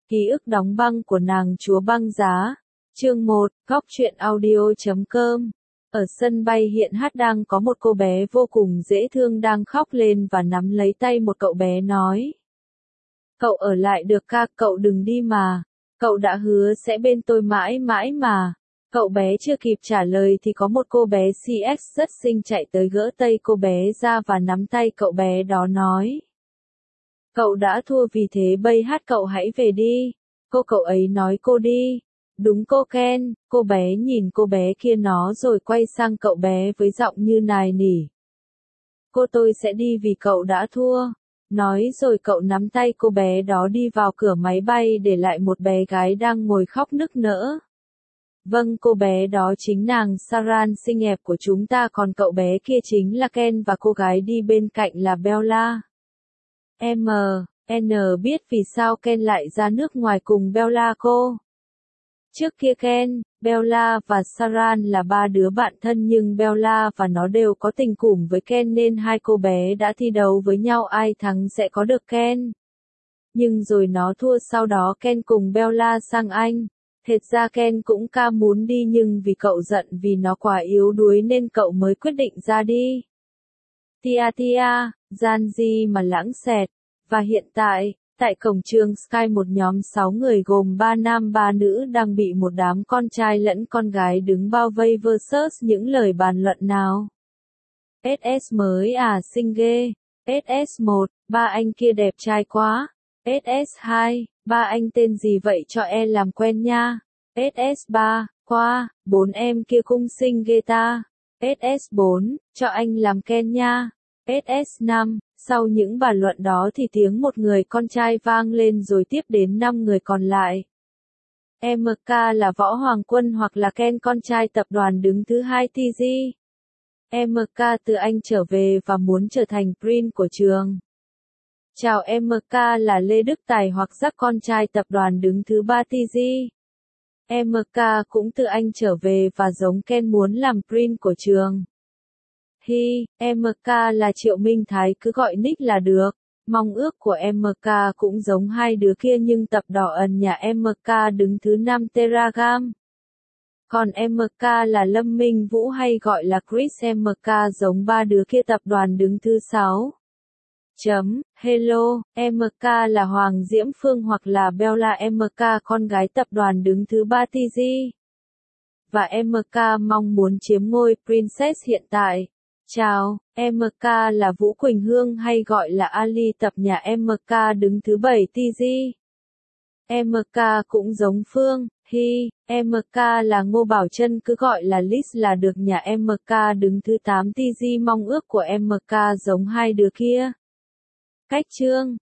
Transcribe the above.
Ký ức đóng băng của nàng chúa băng giá. Chương 1, Góc truyện audio.com. Ở sân bay hiện hát đang có một cô bé vô cùng dễ thương đang khóc lên và nắm lấy tay một cậu bé nói. Cậu ở lại được ca, cậu đừng đi mà. Cậu đã hứa sẽ bên tôi mãi mãi mà. Cậu bé chưa kịp trả lời thì có một cô bé CX rất xinh chạy tới gỡ tay cô bé ra và nắm tay cậu bé đó nói. Cậu đã thua vì thế bây hát cậu hãy về đi. Cậu ấy nói cô đi. Đúng cô Ken, cô bé nhìn cô bé kia nó rồi quay sang cậu bé với giọng như nài nỉ. Tôi sẽ đi vì cậu đã thua. Nói rồi cậu nắm tay cô bé đó đi vào cửa máy bay để lại một bé gái đang ngồi khóc nức nở. Vâng, cô bé đó chính nàng Saran xinh đẹp của chúng ta, còn cậu bé kia chính là Ken và cô gái đi bên cạnh là Bella. N biết vì sao Ken lại ra nước ngoài cùng Bella cô. Trước kia Ken, Bella và Saran là ba đứa bạn thân nhưng Bella và nó đều có tình cùng với Ken nên hai cô bé đã thi đấu với nhau ai thắng sẽ có được Ken. Nhưng rồi nó thua, sau đó Ken cùng Bella sang Anh. Thật ra Ken cũng muốn đi nhưng vì cậu giận vì nó quá yếu đuối nên cậu mới quyết định ra đi. Tia, gian gì mà lãng xẹt. Và hiện tại, tại cổng trường Sky một nhóm 6 người gồm 3 nam 3 nữ đang bị một đám con trai lẫn con gái đứng bao vây versus những lời bàn luận nào. SS mới à, xinh ghê. SS1, ba anh kia đẹp trai quá. SS2, ba anh tên gì vậy cho em làm quen nha. SS3, qua, 4 em kia cũng xinh ghê ta. SS4, cho anh làm Ken nha. SS5, sau những bàn luận đó thì tiếng một người con trai vang lên rồi tiếp đến 5 người còn lại. MK là Võ Hoàng Quân hoặc là Ken con trai tập đoàn đứng thứ 2 TG. MK từ Anh trở về và muốn trở thành Prince của trường. Chào, MK là Lê Đức Tài hoặc Jack con trai tập đoàn đứng thứ 3 TG. MK cũng từ Anh trở về và giống Ken muốn làm Prince của trường. MK là Triệu Minh Thái, cứ gọi nick là được. Mong ước của MK cũng giống hai đứa kia nhưng tập đỏ ẩn nhà MK đứng thứ 5 Teragam. Còn MK là Lâm Minh Vũ hay gọi là Chris. MK giống ba đứa kia tập đoàn đứng thứ 6. Hello, MK là Hoàng Diễm Phương hoặc là Bella. MK con gái tập đoàn đứng thứ 3 TG. Và MK mong muốn chiếm ngôi Princess hiện tại. Chào, MK là Vũ Quỳnh Hương hay gọi là Ali tập nhà MK đứng thứ 7 TG. MK cũng giống Phương, MK là Ngô Bảo Trân, cứ gọi là Liz là được, nhà MK đứng thứ 8 TG. Mong ước của MK giống hai đứa kia. Cách chương